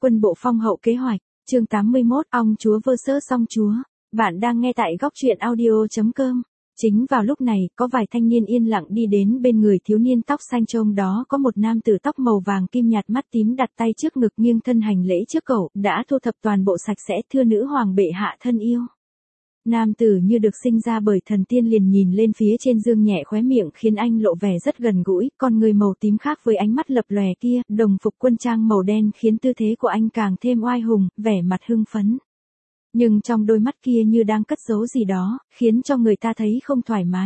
Quân bộ phong hậu kế hoạch, chương 81, ong chúa vs ong chúa. Bạn đang nghe tại góc truyện audio.com. Chính vào lúc này, có vài thanh niên yên lặng đi đến bên người thiếu niên tóc xanh, trông đó có một nam tử tóc màu vàng kim nhạt, mắt tím, đặt tay trước ngực nghiêng thân hành lễ trước cậu, đã thu thập toàn bộ sạch sẽ. Thưa nữ hoàng bệ hạ thân yêu. Nam tử như được sinh ra bởi thần tiên, liền nhìn lên phía trên, dương nhẹ khóe miệng khiến anh lộ vẻ rất gần gũi. Con người màu tím khác với ánh mắt lập lòe kia, đồng phục quân trang màu đen khiến tư thế của anh càng thêm oai hùng, vẻ mặt hưng phấn. Nhưng trong đôi mắt kia như đang cất giấu gì đó, khiến cho người ta thấy không thoải mái.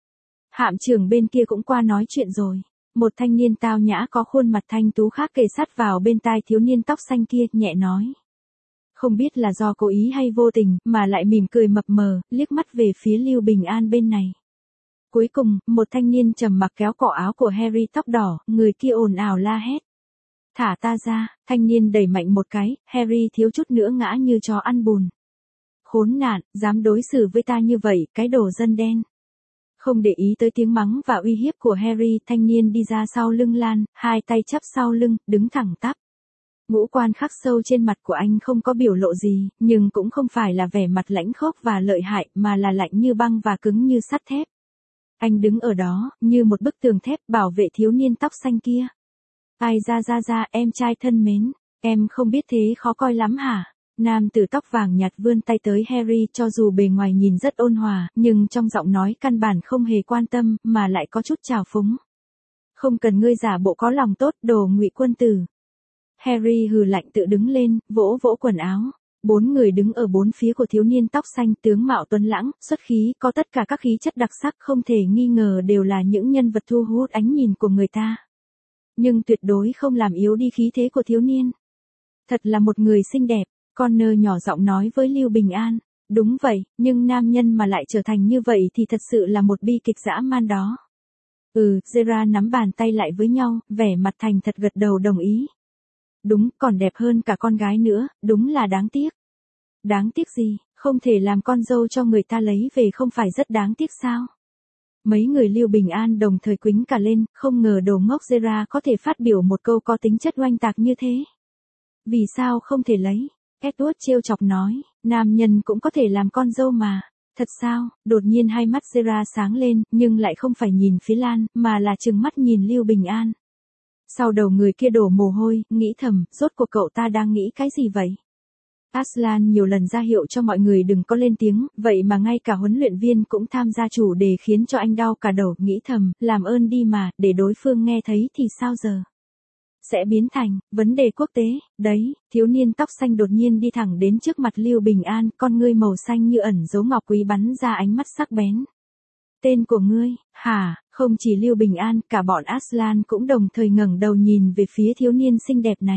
Hạm trưởng bên kia cũng qua nói chuyện rồi. Một thanh niên tao nhã có khuôn mặt thanh tú khác kề sát vào bên tai thiếu niên tóc xanh kia, nhẹ nói. Không biết là do cố ý hay vô tình, mà lại mỉm cười mập mờ, liếc mắt về phía Lưu Bình An bên này. Cuối cùng, một thanh niên trầm mặc kéo cổ áo của Harry tóc đỏ, người kia ồn ào la hét. Thả ta ra, thanh niên đẩy mạnh một cái, Harry thiếu chút nữa ngã như chó ăn bùn. Khốn nạn, dám đối xử với ta như vậy, cái đồ dân đen. Không để ý tới tiếng mắng và uy hiếp của Harry, thanh niên đi ra sau lưng Lan, hai tay chắp sau lưng, đứng thẳng tắp. Ngũ quan khắc sâu trên mặt của anh không có biểu lộ gì, nhưng cũng không phải là vẻ mặt lãnh khốc và lợi hại, mà là lạnh như băng và cứng như sắt thép. Anh đứng ở đó, như một bức tường thép, bảo vệ thiếu niên tóc xanh kia. Ai ra, em trai thân mến, em không biết thế khó coi lắm hả? Nam tử tóc vàng nhạt vươn tay tới Harry, cho dù bề ngoài nhìn rất ôn hòa, nhưng trong giọng nói căn bản không hề quan tâm, mà lại có chút trào phúng. Không cần ngươi giả bộ có lòng tốt, đồ ngụy quân tử. Harry hừ lạnh tự đứng lên, vỗ vỗ quần áo. Bốn người đứng ở bốn phía của thiếu niên tóc xanh, tướng mạo tuấn lãng, xuất khí, có tất cả các khí chất đặc sắc, không thể nghi ngờ đều là những nhân vật thu hút ánh nhìn của người ta. Nhưng tuyệt đối không làm yếu đi khí thế của thiếu niên. Thật là một người xinh đẹp, Connor nhỏ giọng nói với Lưu Bình An. Đúng vậy, nhưng nam nhân mà lại trở thành như vậy thì thật sự là một bi kịch dã man đó. Gerard nắm bàn tay lại với nhau, vẻ mặt thành thật gật đầu đồng ý. Đúng, còn đẹp hơn cả con gái nữa, đúng là đáng tiếc. Đáng tiếc gì, không thể làm con dâu cho người ta lấy về không phải rất đáng tiếc sao? Mấy người Lưu Bình An đồng thời quýnh cả lên, không ngờ đồ ngốc Gerard có thể phát biểu một câu có tính chất oanh tạc như thế. Vì sao không thể lấy? Edward trêu chọc nói, nam nhân cũng có thể làm con dâu mà. Thật sao? Đột nhiên hai mắt Gerard sáng lên, nhưng lại không phải nhìn phía Lan, mà là trừng mắt nhìn Lưu Bình An. Sau đầu người kia đổ mồ hôi, nghĩ thầm, rốt cuộc cậu ta đang nghĩ cái gì vậy? Aslan nhiều lần ra hiệu cho mọi người đừng có lên tiếng, vậy mà ngay cả huấn luyện viên cũng tham gia chủ đề, khiến cho anh đau cả đầu, nghĩ thầm, làm ơn đi mà, để đối phương nghe thấy thì sao giờ? Sẽ biến thành vấn đề quốc tế. Đấy, thiếu niên tóc xanh đột nhiên đi thẳng đến trước mặt Lưu Bình An, con ngươi màu xanh như ẩn dấu ngọc quý bắn ra ánh mắt sắc bén. Tên của ngươi, hả? Không chỉ Lưu Bình An, cả bọn Aslan cũng đồng thời ngẩng đầu nhìn về phía thiếu niên xinh đẹp này.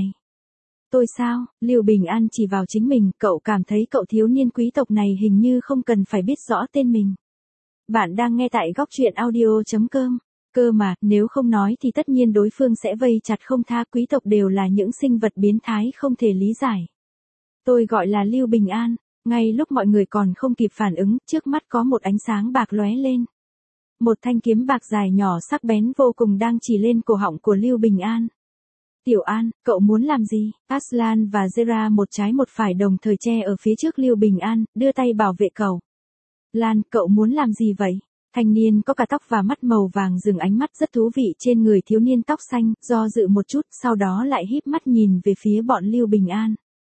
Tôi sao? Lưu Bình An chỉ vào chính mình, cậu cảm thấy cậu thiếu niên quý tộc này hình như không cần phải biết rõ tên mình. Bạn đang nghe tại góc truyện audio.com. Cơ mà, nếu không nói thì tất nhiên đối phương sẽ vây chặt không tha, quý tộc đều là những sinh vật biến thái không thể lý giải. Tôi gọi là Lưu Bình An. Ngay lúc mọi người còn không kịp phản ứng, trước mắt có một ánh sáng bạc lóe lên. Một thanh kiếm bạc dài nhỏ sắc bén vô cùng đang chỉ lên cổ họng của Lưu Bình An. Tiểu An, cậu muốn làm gì? Aslan và Gerard một trái một phải đồng thời che ở phía trước Lưu Bình An, đưa tay bảo vệ cậu. Lan, cậu muốn làm gì vậy? Thanh niên có cả tóc và mắt màu vàng dừng ánh mắt rất thú vị trên người thiếu niên tóc xanh, do dự một chút, sau đó lại híp mắt nhìn về phía bọn Lưu Bình An.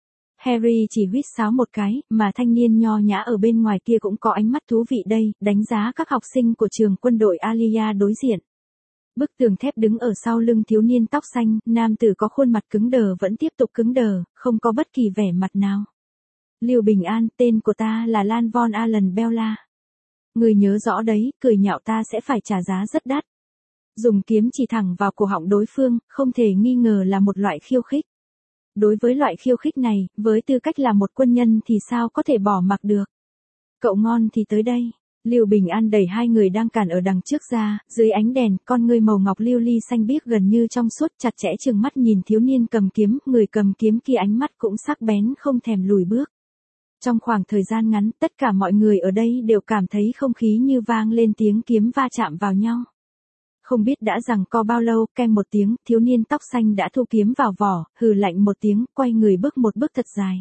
Harry chỉ huýt sáo một cái, mà thanh niên nho nhã ở bên ngoài kia cũng có ánh mắt thú vị đây, đánh giá các học sinh của trường quân đội Alia đối diện. Bức tường thép đứng ở sau lưng thiếu niên tóc xanh, nam tử có khuôn mặt cứng đờ vẫn tiếp tục cứng đờ, không có bất kỳ vẻ mặt nào. Lưu Bình An, tên của ta là Lan von Allen Bella. Người nhớ rõ đấy, cười nhạo ta sẽ phải trả giá rất đắt. Dùng kiếm chỉ thẳng vào cổ họng đối phương, không thể nghi ngờ là một loại khiêu khích. Đối với loại khiêu khích này, với tư cách là một quân nhân thì sao có thể bỏ mặc được. Cậu ngon thì tới đây. Lưu Bình An đẩy hai người đang cản ở đằng trước ra, dưới ánh đèn, con ngươi màu ngọc lưu ly xanh biếc gần như trong suốt, chặt chẽ trừng mắt nhìn thiếu niên cầm kiếm, người cầm kiếm kia ánh mắt cũng sắc bén không thèm lùi bước. Trong khoảng thời gian ngắn, tất cả mọi người ở đây đều cảm thấy không khí như vang lên tiếng kiếm va chạm vào nhau. Không biết đã giằng co bao lâu, ken một tiếng, thiếu niên tóc xanh đã thu kiếm vào vỏ, hừ lạnh một tiếng, quay người bước một bước thật dài.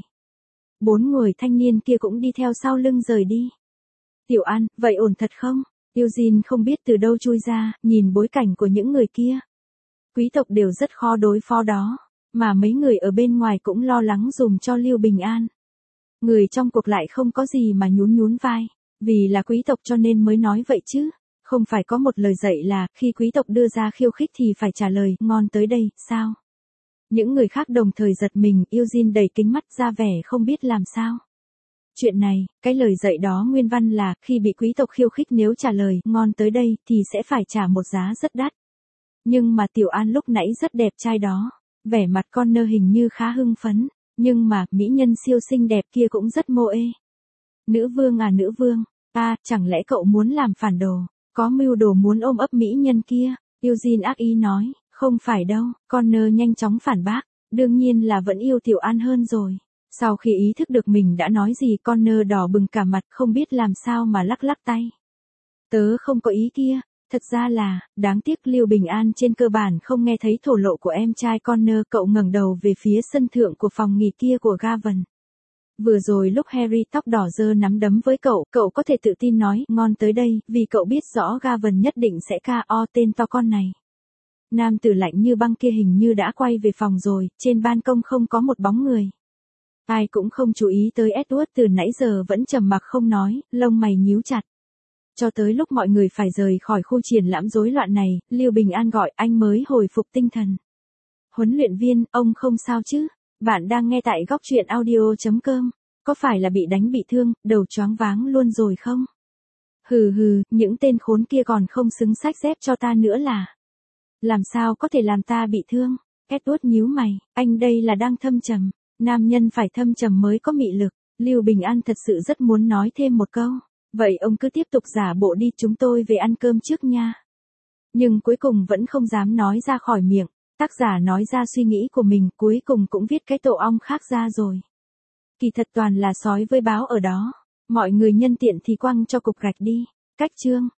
4 người thanh niên kia cũng đi theo sau lưng rời đi. Tiểu An, vậy ổn thật không? Eugene không biết từ đâu chui ra, nhìn bối cảnh của những người kia. Quý tộc đều rất khó đối phó đó, mà mấy người ở bên ngoài cũng lo lắng dùm cho Lưu Bình An. Người trong cuộc lại không có gì mà nhún nhún vai, vì là quý tộc cho nên mới nói vậy chứ. Không phải có một lời dạy là, khi quý tộc đưa ra khiêu khích thì phải trả lời, ngon tới đây, sao? Những người khác đồng thời giật mình, Eugene đầy kính mắt ra vẻ không biết làm sao. Chuyện này, cái lời dạy đó nguyên văn là, khi bị quý tộc khiêu khích nếu trả lời, ngon tới đây, thì sẽ phải trả một giá rất đắt. Nhưng mà Tiểu An lúc nãy rất đẹp trai đó, vẻ mặt con nơ hình như khá hưng phấn, nhưng mà, mỹ nhân siêu xinh đẹp kia cũng rất mô ê. Nữ vương à nữ vương, chẳng lẽ cậu muốn làm phản đồ? Có mưu đồ muốn ôm ấp mỹ nhân kia, Eugene ác ý nói, không phải đâu, Connor nhanh chóng phản bác, đương nhiên là vẫn yêu Tiểu An hơn rồi. Sau khi ý thức được mình đã nói gì, Connor đỏ bừng cả mặt không biết làm sao mà lắc lắc tay. Tớ không có ý kia, thật ra là, đáng tiếc Lưu Bình An trên cơ bản không nghe thấy thổ lộ của em trai Connor. Cậu ngẩng đầu về phía sân thượng của phòng nghỉ kia của Gavan. Vừa rồi lúc Harry tóc đỏ giơ nắm đấm với cậu có thể tự tin nói, ngon tới đây, vì cậu biết rõ Gavan nhất định sẽ KO tên to con này. Nam tử lạnh như băng kia hình như đã quay về phòng rồi, trên ban công không có một bóng người. Ai cũng không chú ý tới Edward từ nãy giờ vẫn trầm mặc không nói, lông mày nhíu chặt. Cho tới lúc mọi người phải rời khỏi khu triển lãm rối loạn này, Lưu Bình An gọi anh mới hồi phục tinh thần. Huấn luyện viên, ông không sao chứ? Bạn đang nghe tại góc truyện audio.com. Có phải là bị đánh bị thương, đầu choáng váng luôn rồi không? Hừ, những tên khốn kia còn không xứng xách dép cho ta nữa là. Làm sao có thể làm ta bị thương? Edward nhíu mày, anh đây là đang thâm trầm. Nam nhân phải thâm trầm mới có mị lực. Lưu Bình An thật sự rất muốn nói thêm một câu. Vậy ông cứ tiếp tục giả bộ đi, chúng tôi về ăn cơm trước nha. Nhưng cuối cùng vẫn không dám nói ra khỏi miệng. Tác giả nói ra suy nghĩ của mình, cuối cùng cũng viết cái tổ ong khác ra rồi. Kỳ thật toàn là sói với báo ở đó. Mọi người nhân tiện thì quăng cho cục gạch đi. Cách chương.